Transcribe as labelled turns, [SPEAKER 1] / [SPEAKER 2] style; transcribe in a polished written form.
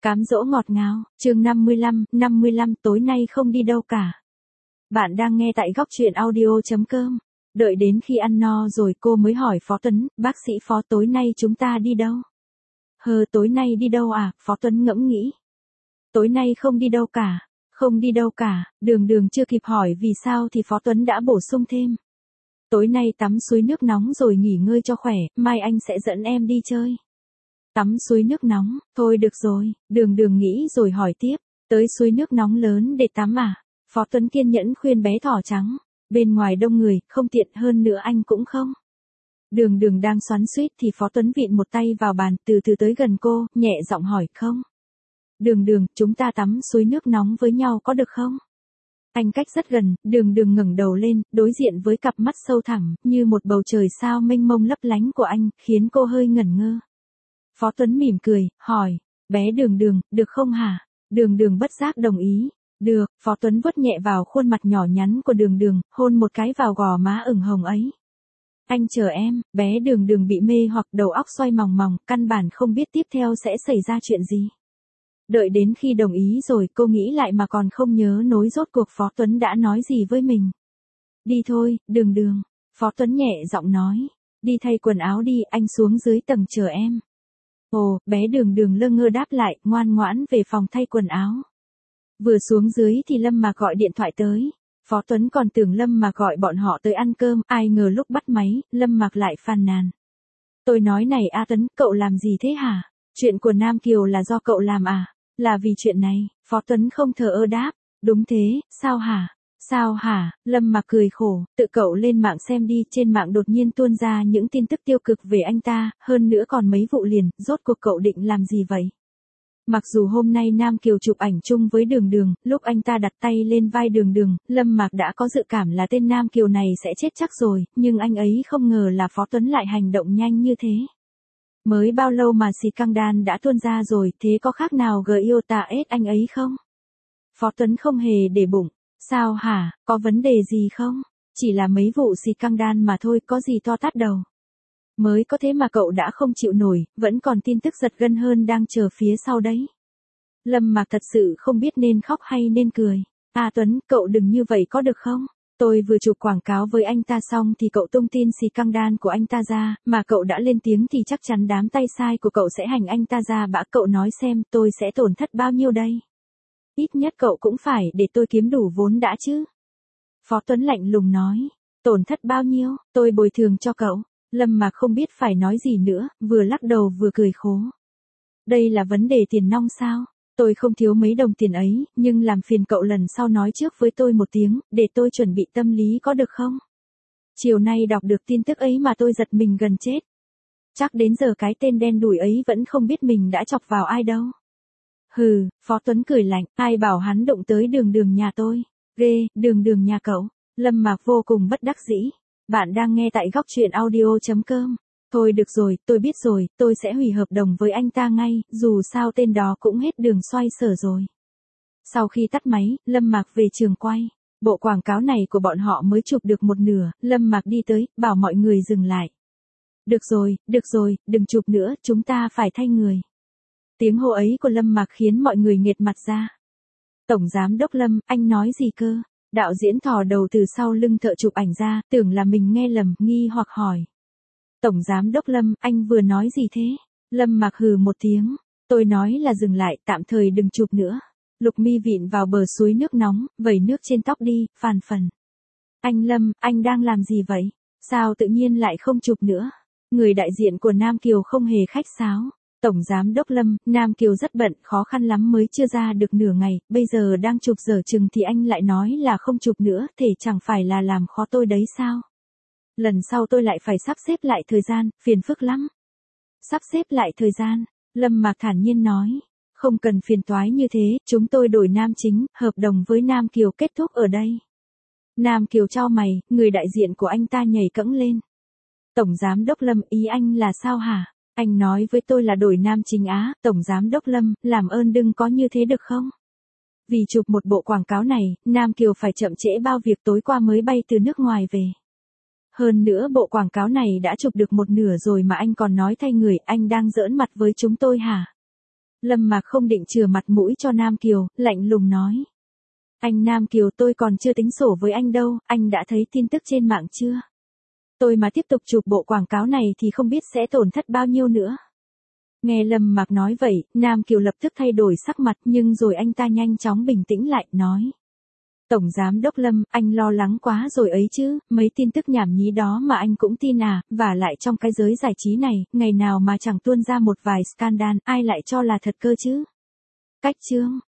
[SPEAKER 1] Cám dỗ ngọt ngào, chương 55 tối nay không đi đâu cả. Bạn đang nghe tại góc truyện audio.com. Đợi đến khi ăn no rồi cô mới hỏi Phó Tuấn, bác sĩ Phó tối nay chúng ta đi đâu? Tối nay đi đâu à? Phó Tuấn ngẫm nghĩ. Tối nay không đi đâu cả, không đi đâu cả, đường chưa kịp hỏi vì sao thì Phó Tuấn đã bổ sung thêm. Tối nay tắm suối nước nóng rồi nghỉ ngơi cho khỏe, mai anh sẽ dẫn em đi chơi. Tắm suối nước nóng, thôi được rồi, đường nghĩ rồi hỏi tiếp, tới suối nước nóng lớn để tắm à? Phó Tuấn kiên nhẫn khuyên bé thỏ trắng, bên ngoài đông người, không tiện hơn nữa anh cũng không. Đường đang xoắn xuýt thì Phó Tuấn vịn một tay vào bàn, từ từ tới gần cô, nhẹ giọng hỏi không. Đường, chúng ta tắm suối nước nóng với nhau có được không? Anh cách rất gần, đường ngẩng đầu lên, đối diện với cặp mắt sâu thẳm, như một bầu trời sao mênh mông lấp lánh của anh, khiến cô hơi ngẩn ngơ. Phó Tuấn mỉm cười, hỏi, bé đường, được không hả? Đường bất giác đồng ý. Được, Phó Tuấn vuốt nhẹ vào khuôn mặt nhỏ nhắn của đường, hôn một cái vào gò má ửng hồng ấy. Anh chờ em, bé đường bị mê hoặc đầu óc xoay mòng, căn bản không biết tiếp theo sẽ xảy ra chuyện gì. Đợi đến khi đồng ý rồi cô nghĩ lại mà còn không nhớ nối rốt cuộc Phó Tuấn đã nói gì với mình. Đi thôi, đường. Phó Tuấn nhẹ giọng nói. Đi thay quần áo đi, anh xuống dưới tầng chờ em. Ồ, bé đường lơ ngơ đáp lại, ngoan ngoãn về phòng thay quần áo. Vừa xuống dưới thì Lâm Mạc gọi điện thoại tới. Phó Tuấn còn tưởng Lâm Mạc gọi bọn họ tới ăn cơm, ai ngờ lúc bắt máy, Lâm Mạc lại phàn nàn. Tôi nói này A Tuấn, cậu làm gì thế hả? Chuyện của Nam Kiều là do cậu làm à? Là vì chuyện này, Phó Tuấn không thờ ơ đáp. Đúng thế, sao hả? Sao hả? Lâm Mạc cười khổ, tự cậu lên mạng xem đi, trên mạng đột nhiên tuôn ra những tin tức tiêu cực về anh ta, hơn nữa còn mấy vụ liền, rốt cuộc cậu định làm gì vậy? Mặc dù hôm nay Nam Kiều chụp ảnh chung với đường, lúc anh ta đặt tay lên vai đường, Lâm Mạc đã có dự cảm là tên Nam Kiều này sẽ chết chắc rồi, nhưng anh ấy không ngờ là Phó Tuấn lại hành động nhanh như thế. Mới bao lâu mà scandal đã tuôn ra rồi, thế có khác nào Giota ết anh ấy không? Phó Tuấn không hề để bụng. Sao hả, có vấn đề gì không? Chỉ là mấy vụ scandal mà thôi, có gì to tát đâu. Mới có thế mà cậu đã không chịu nổi, vẫn còn tin tức giật gân hơn đang chờ phía sau đấy. Lâm Mạc thật sự không biết nên khóc hay nên cười. À Tuấn, cậu đừng như vậy có được không? Tôi vừa chụp quảng cáo với anh ta xong thì cậu tung tin scandal của anh ta ra, mà cậu đã lên tiếng thì chắc chắn đám tay sai của cậu sẽ hành anh ta ra bã. Cậu nói xem tôi sẽ tổn thất bao nhiêu đây? Ít nhất cậu cũng phải để tôi kiếm đủ vốn đã chứ. Phó Tuấn lạnh lùng nói. Tổn thất bao nhiêu, tôi bồi thường cho cậu. Lâm Mạc không biết phải nói gì nữa, vừa lắc đầu vừa cười khố. Đây là vấn đề tiền nong sao? Tôi không thiếu mấy đồng tiền ấy, nhưng làm phiền cậu lần sau nói trước với tôi một tiếng, để tôi chuẩn bị tâm lý có được không? Chiều nay đọc được tin tức ấy mà tôi giật mình gần chết. Chắc đến giờ cái tên đen đủi ấy vẫn không biết mình đã chọc vào ai đâu. Phó Tuấn cười lạnh, ai bảo hắn động tới đường nhà tôi. Ghê, đường nhà cậu. Lâm Mạc vô cùng bất đắc dĩ. Bạn đang nghe tại góc truyện audio.com. Thôi được rồi, tôi biết rồi, tôi sẽ hủy hợp đồng với anh ta ngay, dù sao tên đó cũng hết đường xoay sở rồi. Sau khi tắt máy, Lâm Mạc về trường quay. Bộ quảng cáo này của bọn họ mới chụp được một nửa, Lâm Mạc đi tới, bảo mọi người dừng lại. Được rồi, đừng chụp nữa, chúng ta phải thay người. Tiếng hô ấy của Lâm Mạc khiến mọi người nghệt mặt ra. Tổng giám đốc Lâm, anh nói gì cơ? Đạo diễn thò đầu từ sau lưng thợ chụp ảnh ra, tưởng là mình nghe lầm, nghi hoặc hỏi. Tổng giám đốc Lâm, anh vừa nói gì thế? Lâm Mạc hừ một tiếng. Tôi nói là dừng lại, tạm thời đừng chụp nữa. Lục Mi vịn vào bờ suối nước nóng, vẩy nước trên tóc đi, phàn phần. Anh Lâm, anh đang làm gì vậy? Sao tự nhiên lại không chụp nữa? Người đại diện của Nam Kiều không hề khách sáo. Tổng giám đốc Lâm, Nam Kiều rất bận, khó khăn lắm mới chưa ra được nửa ngày, bây giờ đang chụp dở chừng thì anh lại nói là không chụp nữa, thể chẳng phải là làm khó tôi đấy sao? Lần sau tôi lại phải sắp xếp lại thời gian, phiền phức lắm. Sắp xếp lại thời gian, Lâm Mạc thản nhiên nói. Không cần phiền toái như thế, chúng tôi đổi nam chính, hợp đồng với Nam Kiều kết thúc ở đây. Nam Kiều chau mày, người đại diện của anh ta nhảy cẫng lên. Tổng giám đốc Lâm, ý anh là sao hả? Anh nói với tôi là đổi nam chính á, Tổng giám đốc Lâm, làm ơn đừng có như thế được không? Vì chụp một bộ quảng cáo này, Nam Kiều phải chậm trễ bao việc tối qua mới bay từ nước ngoài về. Hơn nữa bộ quảng cáo này đã chụp được một nửa rồi mà anh còn nói thay người, anh đang giỡn mặt với chúng tôi hả? Lâm Mạc không định chừa mặt mũi cho Nam Kiều, lạnh lùng nói. Anh Nam Kiều, tôi còn chưa tính sổ với anh đâu, anh đã thấy tin tức trên mạng chưa? Tôi mà tiếp tục chụp bộ quảng cáo này thì không biết sẽ tổn thất bao nhiêu nữa. Nghe Lâm Mạc nói vậy, Nam Kiều lập tức thay đổi sắc mặt, nhưng rồi anh ta nhanh chóng bình tĩnh lại, nói. Tổng Giám đốc Lâm, anh lo lắng quá rồi ấy chứ, mấy tin tức nhảm nhí đó mà anh cũng tin à, và lại trong cái giới giải trí này, ngày nào mà chẳng tuôn ra một vài scandal, ai lại cho là thật cơ chứ? Cách chương